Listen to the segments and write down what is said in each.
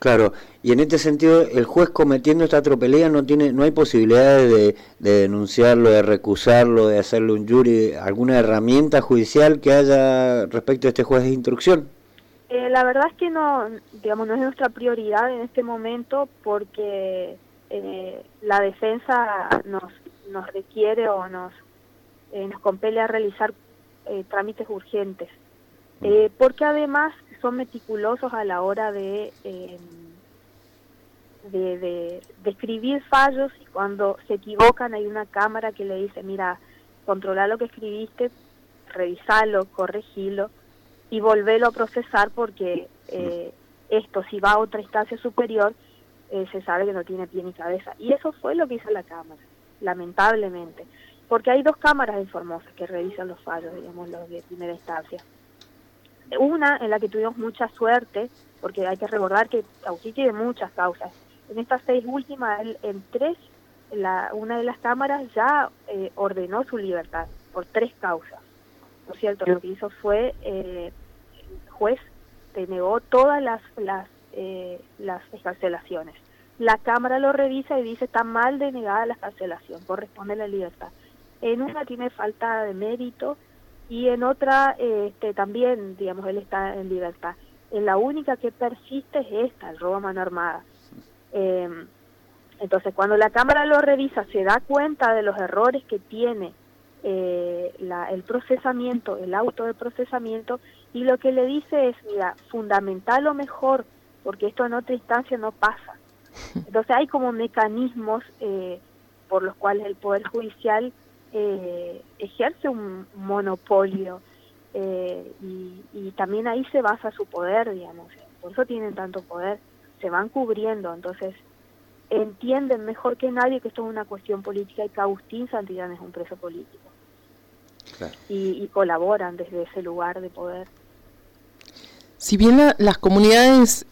Claro, y en este sentido, el juez cometiendo esta tropelía no hay posibilidades de denunciarlo, de recusarlo, de hacerle un jury, alguna herramienta judicial que haya respecto a este juez de instrucción. La verdad es que no, digamos, no es nuestra prioridad en este momento porque la defensa nos requiere o nos compele a realizar trámites urgentes. Porque además son meticulosos a la hora de escribir fallos, y cuando se equivocan hay una cámara que le dice, mira, controla lo que escribiste, revisalo, corregilo y volverlo a procesar porque esto, si va a otra instancia superior, se sabe que no tiene pie ni cabeza. Y eso fue lo que hizo la Cámara, lamentablemente, porque hay dos cámaras en Formosa que revisan los fallos, digamos, los de primera instancia. Una en la que tuvimos mucha suerte, porque hay que recordar que Agustín tiene muchas causas. En estas 6 últimas, en 3, una de las cámaras ya ordenó su libertad por 3 causas. ¿No es cierto? Lo que hizo fue, el juez denegó todas las excarcelaciones. La Cámara lo revisa y dice, está mal denegada la excarcelación, corresponde a la libertad. En una tiene falta de mérito, y en otra también, digamos, él está en libertad. En la única que persiste es esta, el robo a mano armada. Entonces, cuando la Cámara lo revisa, se da cuenta de los errores que tiene el procesamiento, el auto de procesamiento, y lo que le dice es, mira, fundamental o mejor, porque esto en otra instancia no pasa. Entonces hay como mecanismos por los cuales el Poder Judicial ejerce un monopolio, y también ahí se basa su poder, digamos, por eso tienen tanto poder, se van cubriendo, entonces entienden mejor que nadie que esto es una cuestión política y que Agustín Santillán es un preso político. Claro. Y colaboran desde ese lugar de poder. Si bien las comunidades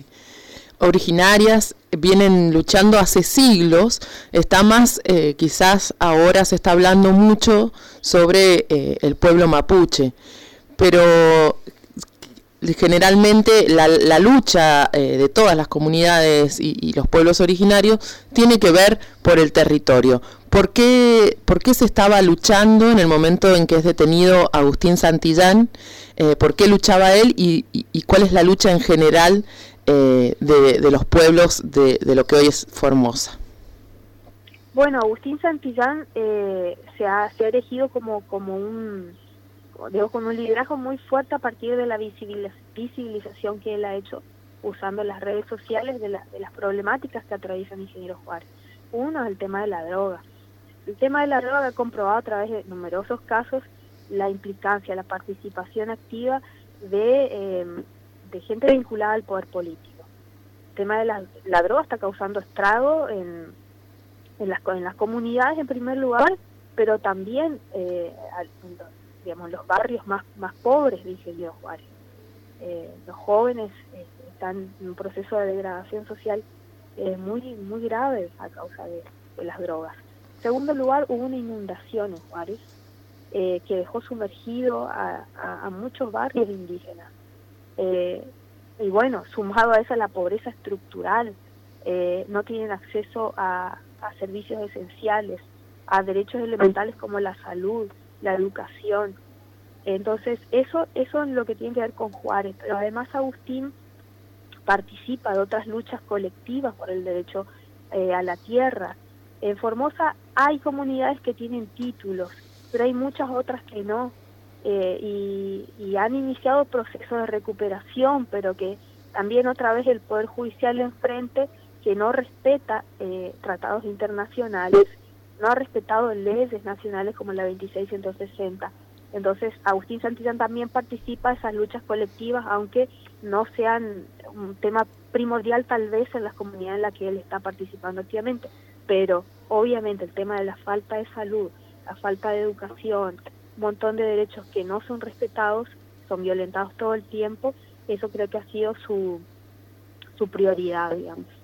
originarias vienen luchando hace siglos, está más, quizás ahora se está hablando mucho sobre el pueblo mapuche, pero generalmente la lucha de todas las comunidades y los pueblos originarios tiene que ver por el territorio. ¿Por qué se estaba luchando en el momento en que es detenido Agustín Santillán? ¿Por qué luchaba él y cuál es la lucha en general de los pueblos de lo que hoy es Formosa? Bueno, Agustín Santillán se ha erigido como un con un liderazgo muy fuerte a partir de la visibilización que él ha hecho usando las redes sociales de las problemáticas que atraviesan Ingeniero Juárez. Uno es el tema de la droga. El tema de la droga ha comprobado a través de numerosos casos la implicancia, la participación activa de gente vinculada al poder político. El tema de la droga está causando estrago en las comunidades en primer lugar, pero también digamos, los barrios más pobres de Ingeniero Juárez. Los jóvenes están en un proceso de degradación social muy grave a causa de las drogas. En segundo lugar, hubo una inundación en Juárez que dejó sumergido a muchos barrios indígenas. Y bueno, sumado a eso la pobreza estructural, no tienen acceso a servicios esenciales, a derechos elementales como la salud, la educación. Entonces eso es lo que tiene que ver con Juárez, pero además Agustín participa de otras luchas colectivas por el derecho a la tierra. En Formosa hay comunidades que tienen títulos, pero hay muchas otras que no, y han iniciado procesos de recuperación, pero que también otra vez el Poder Judicial enfrente, que no respeta tratados internacionales, no ha respetado leyes nacionales como la 2660. Entonces, Agustín Santillán también participa de esas luchas colectivas, aunque no sean un tema primordial tal vez en las comunidades en las que él está participando activamente. Pero, obviamente, el tema de la falta de salud, la falta de educación, un montón de derechos que no son respetados, son violentados todo el tiempo, eso creo que ha sido su prioridad, digamos.